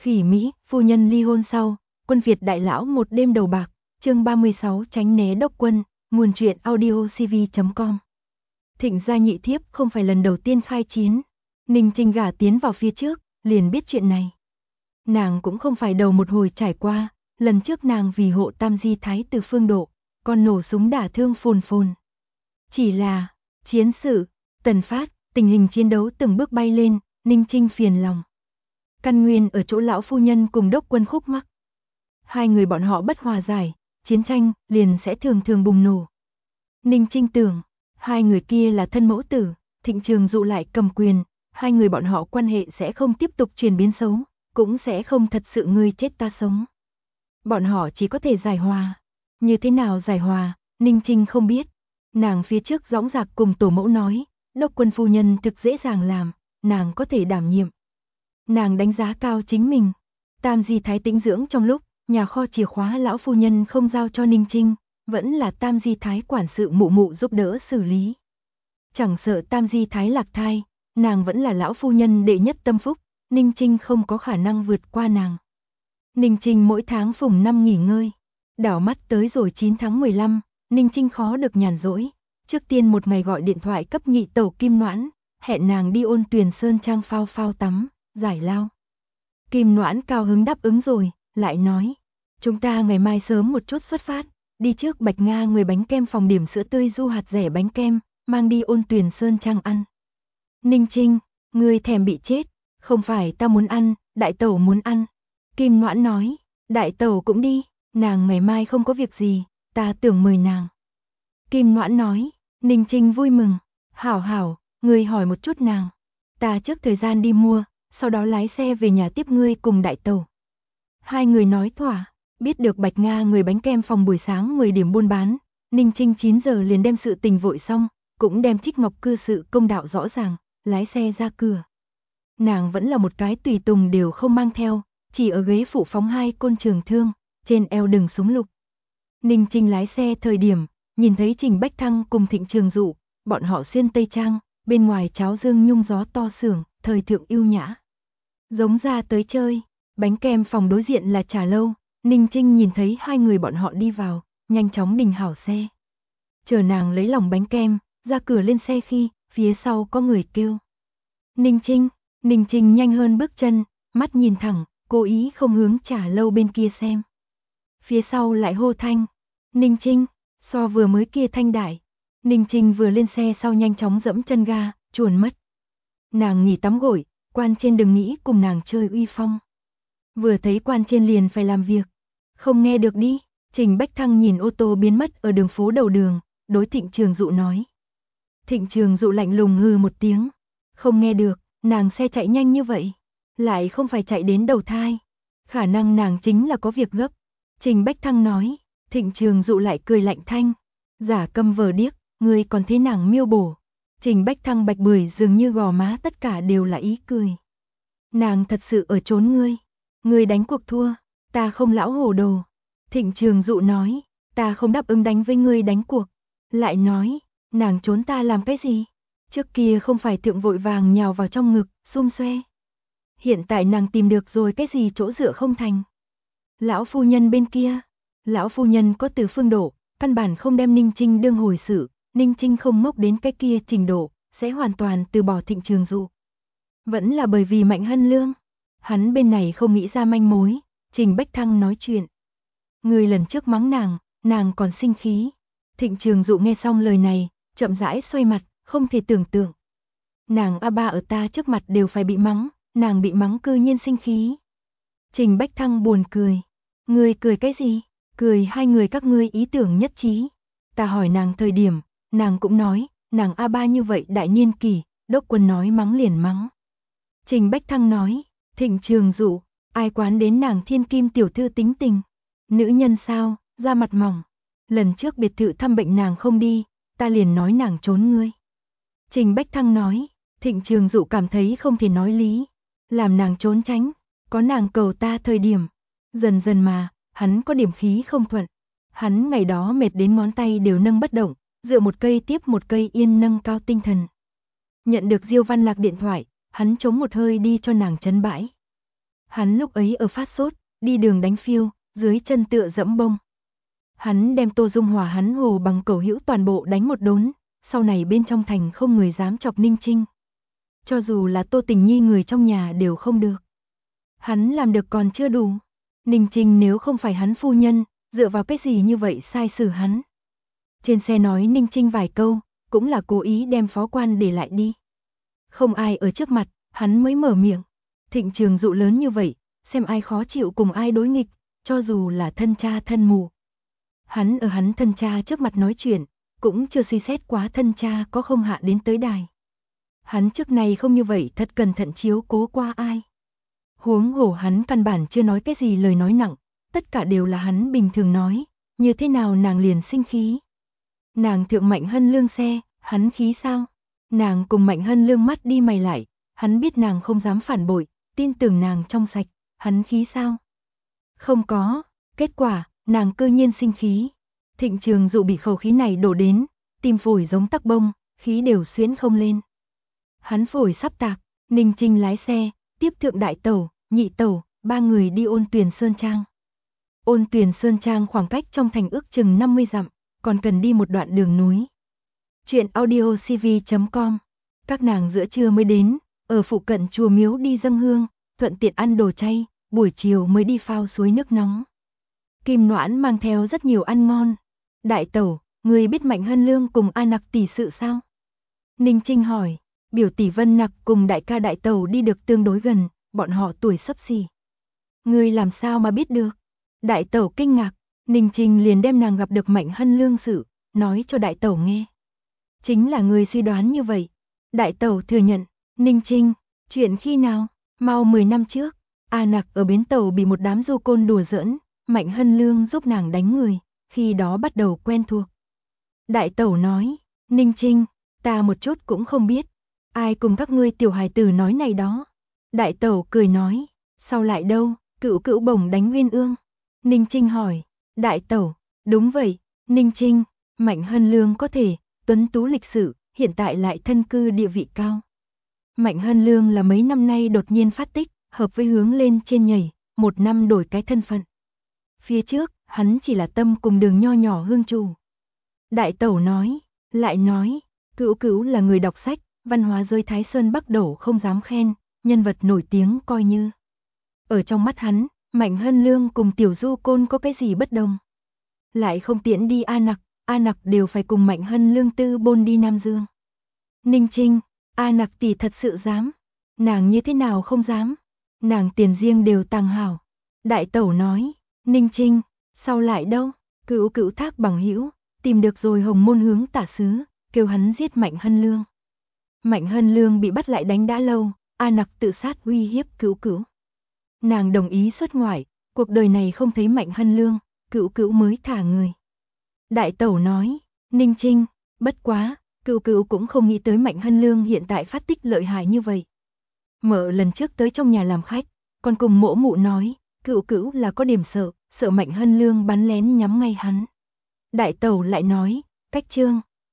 Khỉ Mỹ, phu nhân ly hôn sau, quân Việt đại lão một đêm đầu bạc, chương 36 tránh né đốc quân, nguồn truyện audiocv.com. Thịnh gia nhị thiếp không phải lần đầu tiên khai chiến, Ninh Trinh gả tiến vào phía trước, liền biết chuyện này. Nàng cũng không phải đầu một hồi trải qua, lần trước nàng vì hộ Tam Di Thái từ phương độ, còn nổ súng đả thương phồn phồn. Chỉ là, chiến sự, tần phát, tình hình chiến đấu từng bước bay lên, Ninh Trinh phiền lòng. Căn nguyên ở chỗ lão phu nhân cùng đốc quân khúc mắc. Hai người bọn họ bất hòa giải, chiến tranh liền sẽ thường thường bùng nổ. Ninh Trinh tưởng, hai người kia là thân mẫu tử, Thịnh Trường Dụ lại cầm quyền, hai người bọn họ quan hệ sẽ không tiếp tục chuyển biến xấu, cũng sẽ không thật sự ngươi chết ta sống. Bọn họ chỉ có thể giải hòa. Như thế nào giải hòa, Ninh Trinh không biết. Nàng phía trước dõng dạc cùng tổ mẫu nói, đốc quân phu nhân thực dễ dàng làm, nàng có thể đảm nhiệm. Nàng đánh giá cao chính mình. Tam Di Thái tĩnh dưỡng trong lúc, nhà kho chìa khóa lão phu nhân không giao cho Ninh Trinh, vẫn là Tam Di Thái quản sự mụ mụ giúp đỡ xử lý. Chẳng sợ Tam Di Thái lạc thai, nàng vẫn là lão phu nhân đệ nhất tâm phúc, Ninh Trinh không có khả năng vượt qua nàng. Ninh Trinh mỗi tháng phùng 5 nghỉ ngơi. Đảo mắt tới rồi 9 tháng 15, Ninh Trinh khó được nhàn rỗi. Trước tiên một ngày gọi điện thoại cấp nhị tẩu Kim Noãn, hẹn nàng đi Ôn Tuyền Sơn Trang phao phao tắm, giải lao. Kim Noãn cao hứng đáp ứng rồi, lại nói, chúng ta ngày mai sớm một chút xuất phát, đi trước Bạch Nga người bánh kem phòng điểm sữa tươi du hạt rẻ bánh kem, mang đi Ôn Tuyền Sơn Trang ăn. Ninh Trinh, ngươi thèm bị chết, không phải ta muốn ăn, đại tẩu muốn ăn. Kim Noãn nói, đại tẩu cũng đi, nàng ngày mai không có việc gì, ta tưởng mời nàng. Kim Noãn nói, Ninh Trinh vui mừng, hảo hảo, ngươi hỏi một chút nàng. Ta trước thời gian đi mua, sau đó lái xe về nhà tiếp ngươi cùng đại tẩu. Hai người nói thỏa, biết được Bạch Nga người bánh kem phòng buổi sáng 10 điểm buôn bán, Ninh Trinh 9 giờ liền đem sự tình vội xong, cũng đem Trích Ngọc cư sự công đạo rõ ràng, lái xe ra cửa. Nàng vẫn là một cái tùy tùng đều không mang theo, chỉ ở ghế phụ phóng 2 côn trường thương, trên eo đừng súng lục. Ninh Trinh lái xe thời điểm, nhìn thấy Trình Bách Thăng cùng Thịnh Trường Dụ, bọn họ xuyên tây trang, bên ngoài cháo dương nhung gió to sưởng, thời thượng yêu nhã. Giống ra tới chơi, bánh kem phòng đối diện là trà lâu, Ninh Trinh nhìn thấy hai người bọn họ đi vào, nhanh chóng đình hảo xe. Chờ nàng lấy lòng bánh kem, ra cửa lên xe khi, phía sau có người kêu. Ninh Trinh nhanh hơn bước chân, mắt nhìn thẳng, cố ý không hướng trà lâu bên kia xem. Phía sau lại hô thanh, Ninh Trinh, so vừa mới kia thanh đại. Ninh Trinh vừa lên xe sau nhanh chóng dẫm chân ga, chuồn mất. Nàng nghỉ tắm gội, quan trên đừng nghĩ cùng nàng chơi uy phong. Vừa thấy quan trên liền phải làm việc. Không nghe được đi, Trình Bách Thăng nhìn ô tô biến mất ở đường phố đầu đường, đối Thịnh Trường Dụ nói. Thịnh Trường Dụ lạnh lùng hừ một tiếng. Không nghe được, nàng xe chạy nhanh như vậy. Lại không phải chạy đến đầu thai. Khả năng nàng chính là có việc gấp. Trình Bách Thăng nói, Thịnh Trường Dụ lại cười lạnh thanh. Giả câm vờ điếc, ngươi còn thế nàng miêu bổ. Trình Bách Thăng bạch bưởi dường như gò má tất cả đều là ý cười. Nàng thật sự ở trốn ngươi. Ngươi đánh cuộc thua, ta không lão hồ đồ. Thịnh Trường Dụ nói, ta không đáp ứng đánh với ngươi đánh cuộc. Lại nói, nàng trốn ta làm cái gì? Trước kia không phải thượng vội vàng nhào vào trong ngực, xum xoe. Hiện tại nàng tìm được rồi cái gì chỗ dựa không thành. Lão phu nhân bên kia, lão phu nhân có từ phương độ, căn bản không đem Ninh Trinh đương hồi sự, Ninh Trinh không ngốc đến cái kia trình độ, sẽ hoàn toàn từ bỏ Thịnh Trường Dụ. Vẫn là bởi vì Mạnh Hân Lương. Hắn bên này không nghĩ ra manh mối, Trình Bách Thăng nói chuyện. Người lần trước mắng nàng còn sinh khí. Thịnh Trường Dụ nghe xong lời này, chậm rãi xoay mặt, không thể tưởng tượng. Nàng a ba ở ta trước mặt đều phải bị mắng, nàng bị mắng cư nhiên sinh khí. Trình Bách Thăng buồn cười. Ngươi cười cái gì? Cười hai người các ngươi ý tưởng nhất trí. Ta hỏi nàng thời điểm, nàng cũng nói, nàng a ba như vậy đại niên kỷ, đốc quân nói mắng liền mắng. Trình Bách Thăng nói, Thịnh Trường Dụ, ai quán đến nàng thiên kim tiểu thư tính tình. Nữ nhân sao, da mặt mỏng. Lần trước biệt thự thăm bệnh nàng không đi, ta liền nói nàng trốn ngươi. Trình Bách Thăng nói, Thịnh Trường Dụ cảm thấy không thể nói lý. Làm nàng trốn tránh, có nàng cầu ta thời điểm. Dần dần mà, hắn có điểm khí không thuận. Hắn ngày đó mệt đến ngón tay đều nâng bất động, dựa một cây tiếp một cây yên nâng cao tinh thần. Nhận được Diêu Văn Lạc điện thoại, hắn chống một hơi đi cho nàng trấn bãi. Hắn lúc ấy ở phát sốt, đi đường đánh phiêu, dưới chân tựa dẫm bông. Hắn đem Tô Dung Hòa hắn hồ bằng cẩu hữu toàn bộ đánh một đốn, sau này bên trong thành không người dám chọc Ninh Trinh. Cho dù là Tô Tình Nhi người trong nhà đều không được. Hắn làm được còn chưa đủ. Ninh Trinh nếu không phải hắn phu nhân, dựa vào cái gì như vậy sai xử hắn. Trên xe nói Ninh Trinh vài câu, cũng là cố ý đem phó quan để lại đi. Không ai ở trước mặt, hắn mới mở miệng. Thịnh Trường Dụ lớn như vậy, xem ai khó chịu cùng ai đối nghịch, cho dù là thân cha thân mù. Hắn ở hắn thân cha trước mặt nói chuyện, cũng chưa suy xét quá thân cha có không hạ đến tới đài. Hắn trước này không như vậy thật cẩn thận chiếu cố qua ai. Huống hồ hắn căn bản chưa nói cái gì lời nói nặng, tất cả đều là hắn bình thường nói, như thế nào nàng liền sinh khí. Nàng thượng Mạnh Hân Lương xe, hắn khí sao? Nàng cùng Mạnh Hân Lương mắt đi mày lại, hắn biết nàng không dám phản bội, tin tưởng nàng trong sạch, hắn khí sao? Không có, kết quả, nàng cơ nhiên sinh khí. Thịnh Trường Dụ bị khẩu khí này đổ đến, tim phổi giống tắc bông, khí đều xuyến không lên. Hắn phổi sắp tạc, Ninh Trinh lái xe, tiếp thượng đại tẩu, nhị tẩu, ba người đi Ôn Tuyền Sơn Trang. Ôn Tuyền Sơn Trang khoảng cách trong thành ước chừng 50 dặm, còn cần đi một đoạn đường núi. Chuyện audiocv.com. Các nàng giữa trưa mới đến, ở phụ cận chùa miếu đi dâng hương, thuận tiện ăn đồ chay, buổi chiều mới đi phao suối nước nóng. Kim Noãn mang theo rất nhiều ăn ngon. Đại tẩu, người biết Mạnh Hân Lương cùng A Nặc tỷ sự sao? Ninh Trinh hỏi, biểu tỷ Vân Nặc cùng đại ca đại tẩu đi được tương đối gần, bọn họ tuổi xấp xỉ. Người làm sao mà biết được? Đại tẩu kinh ngạc, Ninh Trinh liền đem nàng gặp được Mạnh Hân Lương sự, nói cho đại tẩu nghe. Chính là người suy đoán như vậy. Đại tẩu thừa nhận, Ninh Trinh, chuyện khi nào? Mau 10 năm trước, A Nặc ở bến tàu bị một đám du côn đùa giỡn, Mạnh Hân Lương giúp nàng đánh người, khi đó bắt đầu quen thuộc. Đại tẩu nói, Ninh Trinh, ta một chút cũng không biết, ai cùng các ngươi tiểu hài tử nói này đó. Đại tẩu cười nói, sao lại đâu, cữu cữu bổng đánh Uyên Ương. Ninh Trinh hỏi, đại tẩu, đúng vậy, Ninh Trinh, Mạnh Hân Lương có thể, tuấn tú lịch sự, hiện tại lại thân cư địa vị cao. Mạnh Hân Lương là mấy năm nay đột nhiên phát tích, hợp với hướng lên trên nhảy, một năm đổi cái thân phận. Phía trước, hắn chỉ là tâm cùng đường nho nhỏ hương chủ. Đại tẩu nói, lại nói, cữu cữu là người đọc sách, văn hóa giới Thái Sơn Bắc Đẩu không dám khen, nhân vật nổi tiếng coi như. Ở trong mắt hắn, Mạnh Hân Lương cùng tiểu du côn có cái gì bất đồng. Lại không tiễn đi A Nặc đều phải cùng Mạnh Hân Lương tư bôn đi Nam Dương. Ninh Trinh, A Nặc tỷ thật sự dám. Nàng như thế nào không dám. Nàng tiền riêng đều tàng hảo. Đại tẩu nói, Ninh Trinh, sao lại đâu, cữu cữu thác bằng hữu, tìm được rồi Hồng Môn hướng tả sứ, kêu hắn giết Mạnh Hân Lương. Mạnh Hân Lương bị bắt lại đánh đã lâu, A Nặc tự sát uy hiếp cữu cữu. Nàng đồng ý xuất ngoại, cuộc đời này không thấy Mạnh Hân Lương, cữu cữu mới thả người. Đại tẩu nói, Ninh Trinh, bất quá, cữu cữu cũng không nghĩ tới Mạnh Hân Lương hiện tại phát tích lợi hại như vậy. Mợ lần trước tới trong nhà làm khách, còn cùng mỗ mụ nói, cữu cữu là có điểm sợ Mạnh Hân Lương bắn lén nhắm ngay hắn. Đại tẩu lại nói, cách trương,